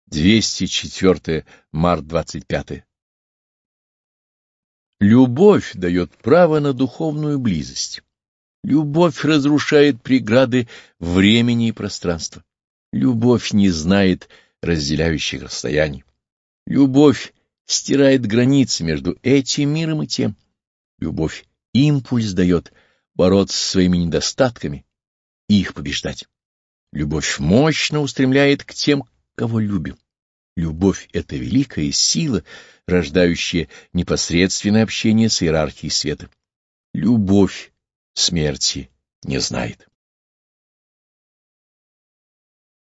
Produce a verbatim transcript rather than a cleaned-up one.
двести четвёртое, март двадцать пятое. Любовь дает право на духовную близость. Любовь разрушает преграды времени и пространства. Любовь не знает разделяющих расстояний. Любовь стирает границы между этим миром и тем. Любовь импульс дает бороться со своими недостатками и их побеждать. Любовь мощно устремляет к тем, кого любим. Любовь — это великая сила, рождающая непосредственное общение с иерархией света. Любовь смерти не знает.